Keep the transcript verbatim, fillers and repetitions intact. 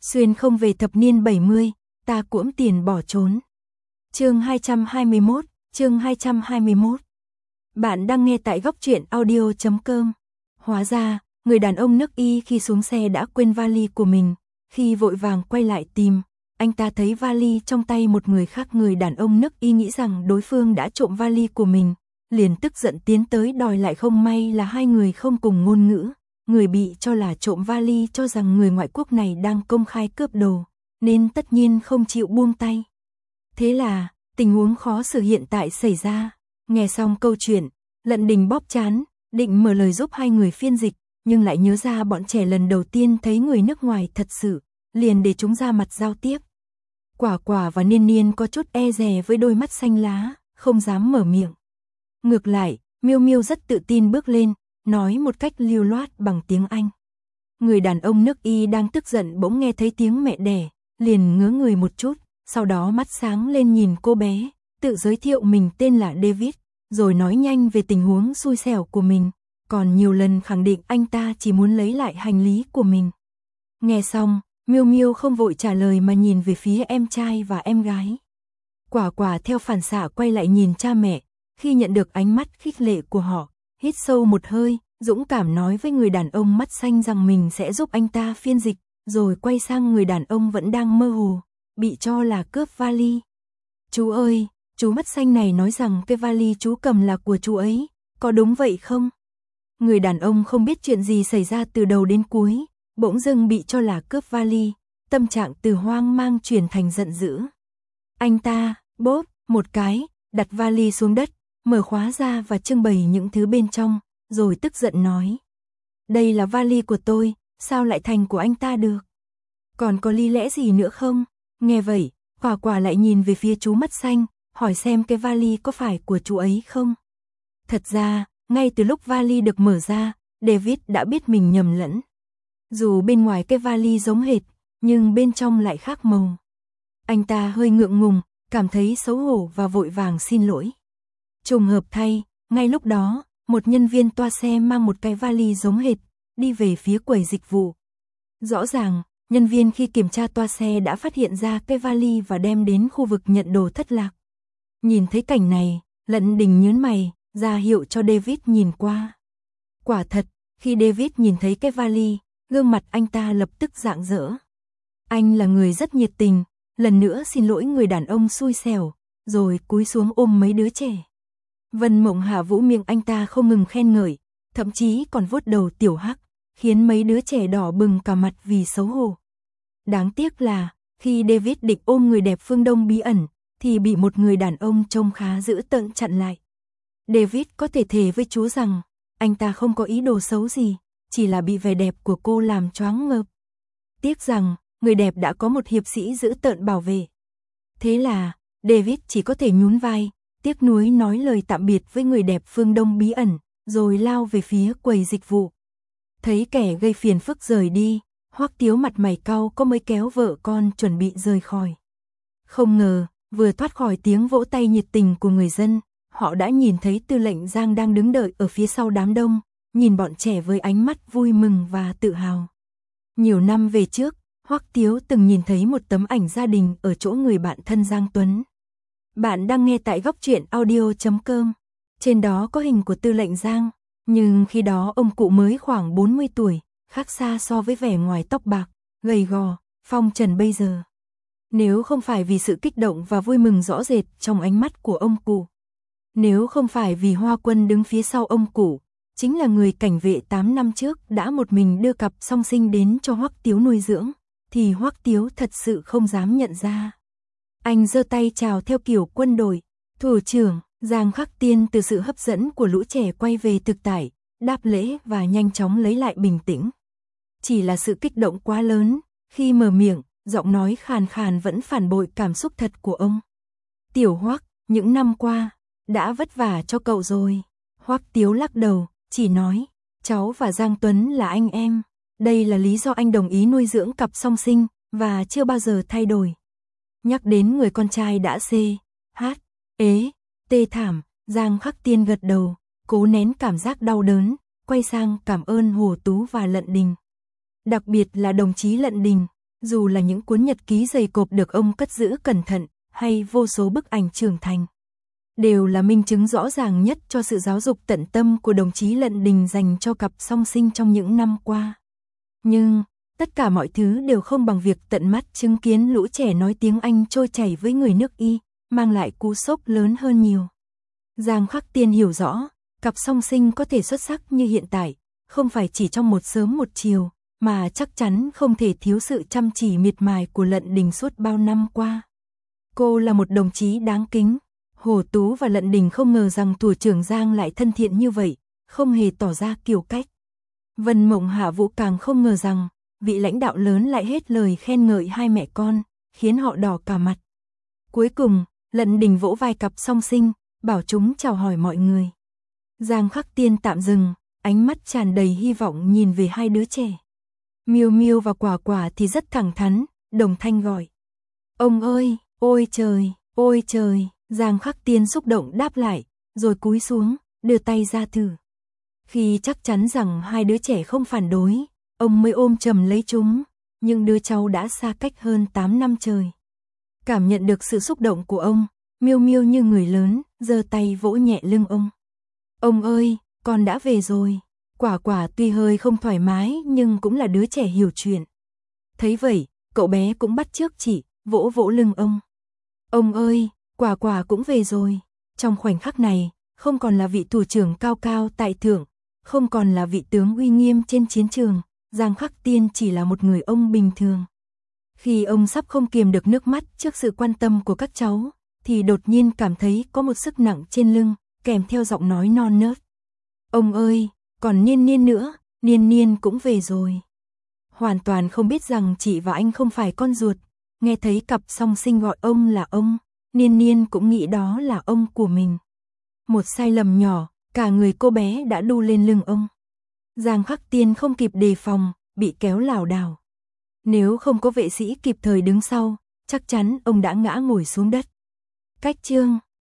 Xuyên không về thập niên bảy mươi, ta cuỗm tiền bỏ trốn. Chương hai trăm hai mươi mốt, chương hai trăm hai mươi mốt. Bạn đang nghe tại góc truyện audio chấm com. Hóa ra, người đàn ông nước Y khi xuống xe đã quên vali của mình, khi vội vàng quay lại tìm, anh ta thấy vali trong tay một người khác. Người đàn ông nước Y nghĩ rằng đối phương đã trộm vali của mình, liền tức giận tiến tới đòi lại. Không may là hai người không cùng ngôn ngữ, người bị cho là trộm vali cho rằng người ngoại quốc này đang công khai cướp đồ, nên tất nhiên không chịu buông tay. Thế là, tình huống khó xử hiện tại xảy ra. Nghe xong câu chuyện, Lận Đình bóp trán, định mở lời giúp hai người phiên dịch, nhưng lại nhớ ra bọn trẻ lần đầu tiên thấy người nước ngoài thật sự, liền để chúng ra mặt giao tiếp. Quả Quả và Niên Niên có chút e dè với đôi mắt xanh lá, không dám mở miệng. Ngược lại, Miêu Miêu rất tự tin bước lên, nói một cách lưu loát bằng tiếng Anh. Người đàn ông nước Y đang tức giận bỗng nghe thấy tiếng mẹ đẻ, liền ngớ người một chút, sau đó mắt sáng lên nhìn cô bé, tự giới thiệu mình tên là David, rồi nói nhanh về tình huống xui xẻo của mình, còn nhiều lần khẳng định anh ta chỉ muốn lấy lại hành lý của mình. Nghe xong, Miêu Miêu không vội trả lời mà nhìn về phía em trai và em gái. Quả Quả theo phản xạ quay lại nhìn cha mẹ, khi nhận được ánh mắt khích lệ của họ, hít sâu một hơi, dũng cảm nói với người đàn ông mắt xanh rằng mình sẽ giúp anh ta phiên dịch, rồi quay sang người đàn ông vẫn đang mơ hồ, bị cho là cướp vali. Chú ơi, chú mắt xanh này nói rằng cái vali chú cầm là của chú ấy, có đúng vậy không? Người đàn ông không biết chuyện gì xảy ra từ đầu đến cuối, bỗng dưng bị cho là cướp vali, tâm trạng từ hoang mang chuyển thành giận dữ. Anh ta, bóp, một cái, đặt vali xuống đất, mở khóa ra và trưng bày những thứ bên trong, rồi tức giận nói. Đây là vali của tôi, sao lại thành của anh ta được? Còn có lý lẽ gì nữa không? Nghe vậy, Quả Quả lại nhìn về phía chú mắt xanh, hỏi xem cái vali có phải của chú ấy không? Thật ra, ngay từ lúc vali được mở ra, David đã biết mình nhầm lẫn. Dù bên ngoài cái vali giống hệt, nhưng bên trong lại khác màu. Anh ta hơi ngượng ngùng, cảm thấy xấu hổ và vội vàng xin lỗi. Trùng hợp thay, ngay lúc đó, một nhân viên toa xe mang một cái vali giống hệt, đi về phía quầy dịch vụ. Rõ ràng, nhân viên khi kiểm tra toa xe đã phát hiện ra cái vali và đem đến khu vực nhận đồ thất lạc. Nhìn thấy cảnh này, Lận Đình nhướng mày, ra hiệu cho David nhìn qua. Quả thật, khi David nhìn thấy cái vali, gương mặt anh ta lập tức rạng rỡ. Anh là người rất nhiệt tình, lần nữa xin lỗi người đàn ông xui xẻo, rồi cúi xuống ôm mấy đứa trẻ. Vân Mộng Hạ vũ miệng anh ta không ngừng khen ngợi, thậm chí còn vuốt đầu Tiểu Hắc, khiến mấy đứa trẻ đỏ bừng cả mặt vì xấu hổ. Đáng tiếc là, khi David định ôm người đẹp phương Đông bí ẩn, thì bị một người đàn ông trông khá dữ tợn chặn lại. David có thể thề với chú rằng, anh ta không có ý đồ xấu gì, chỉ là bị vẻ đẹp của cô làm choáng ngợp. Tiếc rằng, người đẹp đã có một hiệp sĩ dữ tợn bảo vệ. Thế là, David chỉ có thể nhún vai, tiếc nuối nói lời tạm biệt với người đẹp phương Đông bí ẩn, rồi lao về phía quầy dịch vụ. Thấy kẻ gây phiền phức rời đi, Hoắc Tiếu mặt mày cau có mới kéo vợ con chuẩn bị rời khỏi. Không ngờ, vừa thoát khỏi tiếng vỗ tay nhiệt tình của người dân, họ đã nhìn thấy Tư lệnh Giang đang đứng đợi ở phía sau đám đông, nhìn bọn trẻ với ánh mắt vui mừng và tự hào. Nhiều năm về trước, Hoắc Tiếu từng nhìn thấy một tấm ảnh gia đình ở chỗ người bạn thân Giang Tuấn. Bạn đang nghe tại góc truyện audio chấm com. Trên đó có hình của Tư lệnh Giang, nhưng khi đó ông cụ mới khoảng bốn mươi tuổi, khác xa so với vẻ ngoài tóc bạc, gầy gò, phong trần bây giờ. Nếu không phải vì sự kích động và vui mừng rõ rệt trong ánh mắt của ông cụ, nếu không phải vì Hoa Quân đứng phía sau ông cụ, chính là người cảnh vệ tám năm trước đã một mình đưa cặp song sinh đến cho Hoắc Tiếu nuôi dưỡng, thì Hoắc Tiếu thật sự không dám nhận ra. Anh giơ tay chào theo kiểu quân đội, thủ trưởng. Giang Khắc Tiên từ sự hấp dẫn của lũ trẻ quay về thực tại, đáp lễ và nhanh chóng lấy lại bình tĩnh. Chỉ là sự kích động quá lớn, khi mở miệng, giọng nói khàn khàn vẫn phản bội cảm xúc thật của ông. Tiểu Hoắc, những năm qua, đã vất vả cho cậu rồi. Hoắc Tiếu lắc đầu, chỉ nói, cháu và Giang Tuấn là anh em. Đây là lý do anh đồng ý nuôi dưỡng cặp song sinh, và chưa bao giờ thay đổi. Nhắc đến người con trai đã xê, hát, ế, tê thảm, Giang Khắc Tiên gật đầu, cố nén cảm giác đau đớn, quay sang cảm ơn Hồ Tú và Lận Đình. Đặc biệt là đồng chí Lận Đình, dù là những cuốn nhật ký dày cộp được ông cất giữ cẩn thận, hay vô số bức ảnh trưởng thành, đều là minh chứng rõ ràng nhất cho sự giáo dục tận tâm của đồng chí Lận Đình dành cho cặp song sinh trong những năm qua. Nhưng, tất cả mọi thứ đều không bằng việc tận mắt chứng kiến lũ trẻ nói tiếng Anh trôi chảy với người nước Y, mang lại cú sốc lớn hơn nhiều. Giang Khắc Tiên hiểu rõ, cặp song sinh có thể xuất sắc như hiện tại, không phải chỉ trong một sớm một chiều, mà chắc chắn không thể thiếu sự chăm chỉ miệt mài của Lận Đình suốt bao năm qua. Cô là một đồng chí đáng kính. Hồ Tú và Lận Đình không ngờ rằng thủ trưởng Giang lại thân thiện như vậy, không hề tỏ ra kiêu cách. Vân Mộng Hạ Vũ càng không ngờ rằng, vị lãnh đạo lớn lại hết lời khen ngợi hai mẹ con, khiến họ đỏ cả mặt. Cuối cùng, Lận Đình vỗ vai cặp song sinh, bảo chúng chào hỏi mọi người. Giang Khắc Tiên tạm dừng, ánh mắt tràn đầy hy vọng nhìn về hai đứa trẻ. Miêu Miêu và Quả Quả thì rất thẳng thắn, đồng thanh gọi. Ông ơi, ôi trời, ôi trời. Giang Khắc Tiên xúc động đáp lại, rồi cúi xuống, đưa tay ra thử. Khi chắc chắn rằng hai đứa trẻ không phản đối, ông mới ôm chầm lấy chúng, nhưng đứa cháu đã xa cách hơn tám năm trời. Cảm nhận được sự xúc động của ông, Miêu Miêu như người lớn, giơ tay vỗ nhẹ lưng ông. Ông ơi, con đã về rồi. Quả Quả tuy hơi không thoải mái nhưng cũng là đứa trẻ hiểu chuyện. Thấy vậy, cậu bé cũng bắt chước chị, vỗ vỗ lưng ông. Ông ơi, Quả Quả cũng về rồi. Trong khoảnh khắc này, không còn là vị thủ trưởng cao cao tại thượng, không còn là vị tướng uy nghiêm trên chiến trường, Giang Khắc Tiên chỉ là một người ông bình thường. Khi ông sắp không kiềm được nước mắt trước sự quan tâm của các cháu, thì đột nhiên cảm thấy có một sức nặng trên lưng, kèm theo giọng nói non nớt. Ông ơi, còn Niên Niên nữa, Niên Niên cũng về rồi. Hoàn toàn không biết rằng chị và anh không phải con ruột, nghe thấy cặp song sinh gọi ông là ông, Niên Niên cũng nghĩ đó là ông của mình. Một sai lầm nhỏ, cả người cô bé đã đu lên lưng ông. Giang Khắc Tiên không kịp đề phòng, bị kéo lảo đảo. Nếu không có vệ sĩ kịp thời đứng sau, chắc chắn ông đã ngã ngồi xuống đất. Cách chương